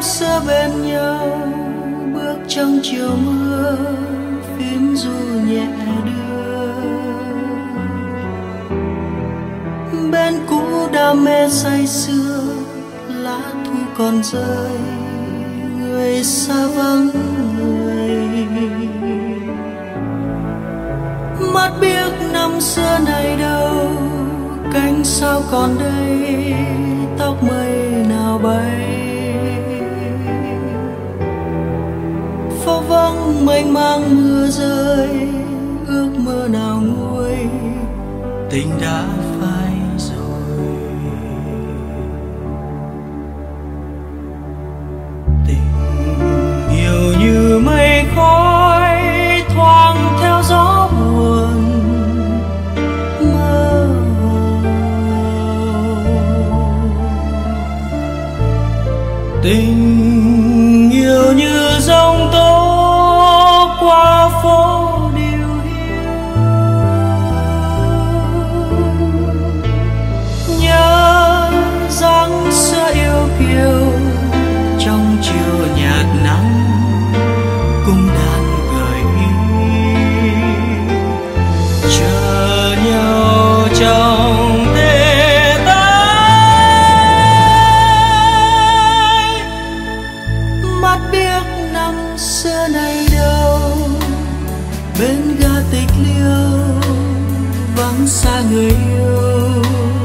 xưa bên nhau, bước trong chiều mưa, phím ru nhẹ đưa. Bên cũ đam mê say sưa, lá thu còn rơi, người xa vắng người. Mắt biết năm xưa này đâu, cánh sao còn đây, tóc mây nào bay. Phố vắng mênh mang mưa rơi, ước mơ nào nguôi, tình đã phai rồi. Tình nhiều như mây khói thoáng theo gió buồn mơ hồ. Tình yêu như giông tố qua phố điều hiu. Nhớ dáng xưa yêu kiều trong chiều nhạt nắng cung đàn gợi ý. Chờ nhau trong tê tái, mắt biết năm xưa này đâu, bên ga tịch liêu vắng xa người yêu.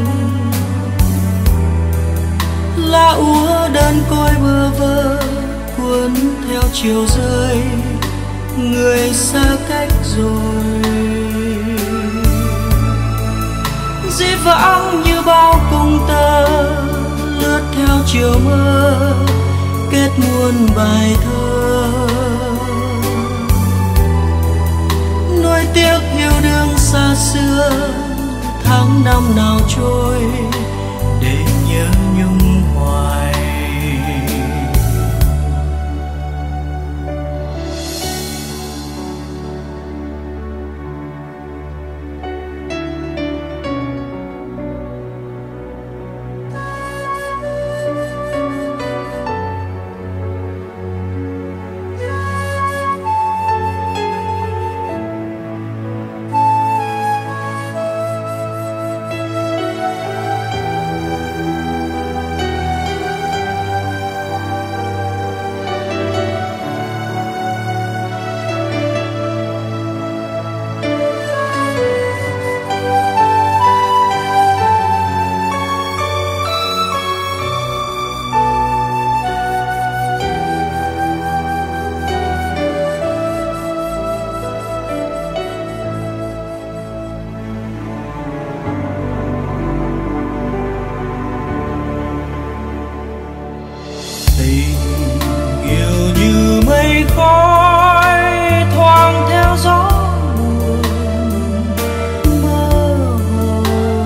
Lá úa đơn côi bơ vơ cuốn theo chiều rơi, người xa cách rồi. Dĩ vãng như bao cung tơ lướt theo chiều mơ, kết muôn bài thơ. Nuối tiếc yêu đương xa xưa, tháng năm nào trôi để nhớ nhung hoài. Tình yêu như mây khói thoáng theo gió buồn mơ hồ.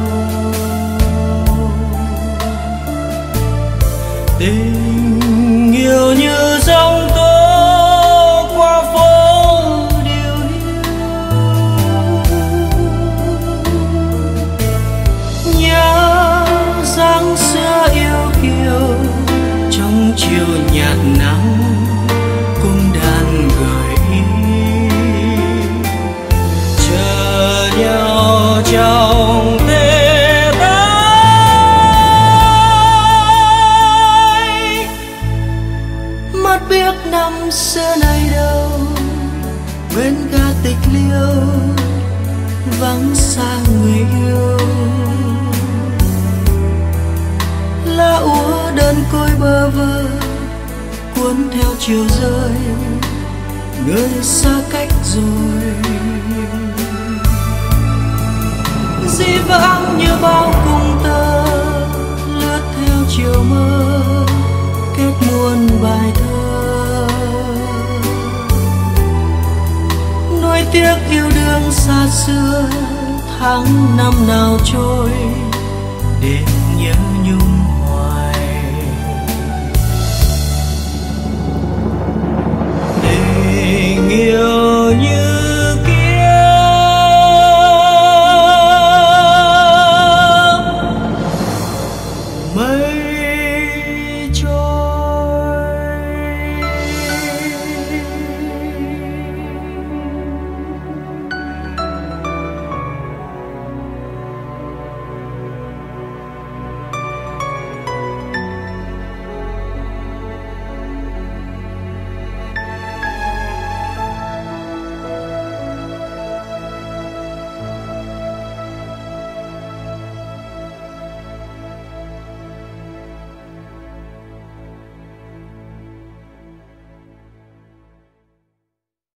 Tình yêu như giông tố qua phố điều hiu. Nhớ dáng xưa yêu kiều trong chiều nhạt nắng cung đàn gợi ý. Chờ nhau trong tê tái, mắt biết năm xưa này đâu, bên ga tịch liêu vắng xa người yêu. Lá úa đơn côi bơ vơ cuốn theo chiều rơi, người xa cách rồi. Dĩ vãng như bao cung tơ lướt theo chiều mơ, kết muôn bài thơ. Nuối tiếc yêu đương xa xưa, tháng năm nào trôi để nhớ nhung